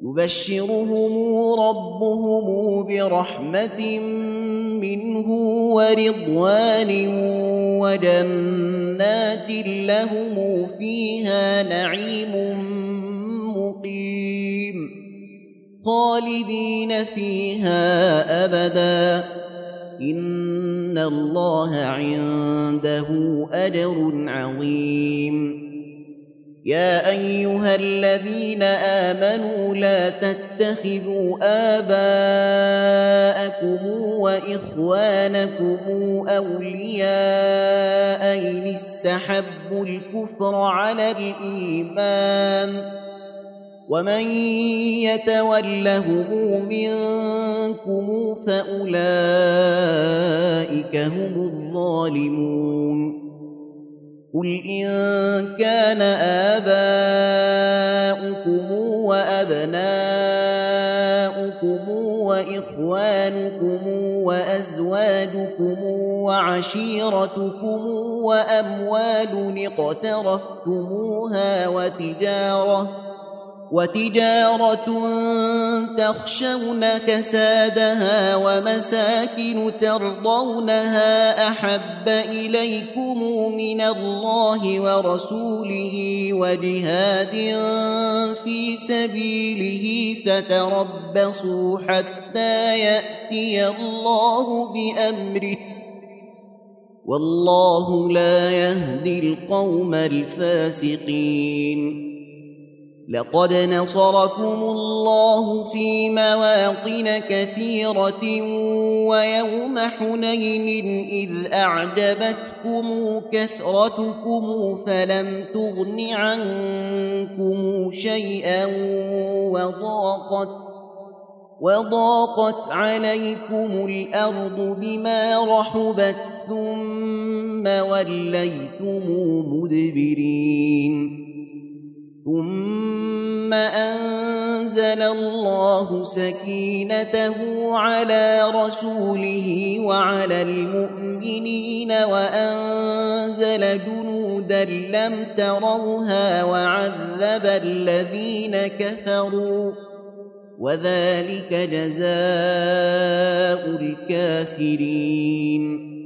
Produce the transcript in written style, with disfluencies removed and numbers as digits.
يبشرهم ربهم برحمة منه ورضوان وجنات لهم فيها نعيم مقيم خالدين فيها أبدا إن الله عنده أجر عظيم. يا أيها الذين آمنوا لا تتخذوا آباءكم وإخوانكم أولياء إن استحبوا الكفر على الإيمان ومن يتولهم منكم فأولئك هم الظالمون. قل إن كان آباؤكم وأبناؤكم وإخوانكم وأزواجكم وعشيرتكم وأموال اقترفتموها وتجارة تخشون كسادها ومساكن ترضونها أحب إليكم من الله ورسوله وجهاد في سبيله فتربصوا حتى يأتي الله بأمره والله لا يهدي القوم الفاسقين. لقد نصركم الله في مواطن كثيرة ويوم حنين إذ أعجبتكم كثرتكم فلم تغن عنكم شيئا وضاقت عليكم الأرض بما رحبت ثم وليتم مدبرين. ثم أنزل الله سكينته على رسوله وعلى المؤمنين وأنزل جنودا لم تروها وعذب الذين كفروا وذلك جزاء الكافرين.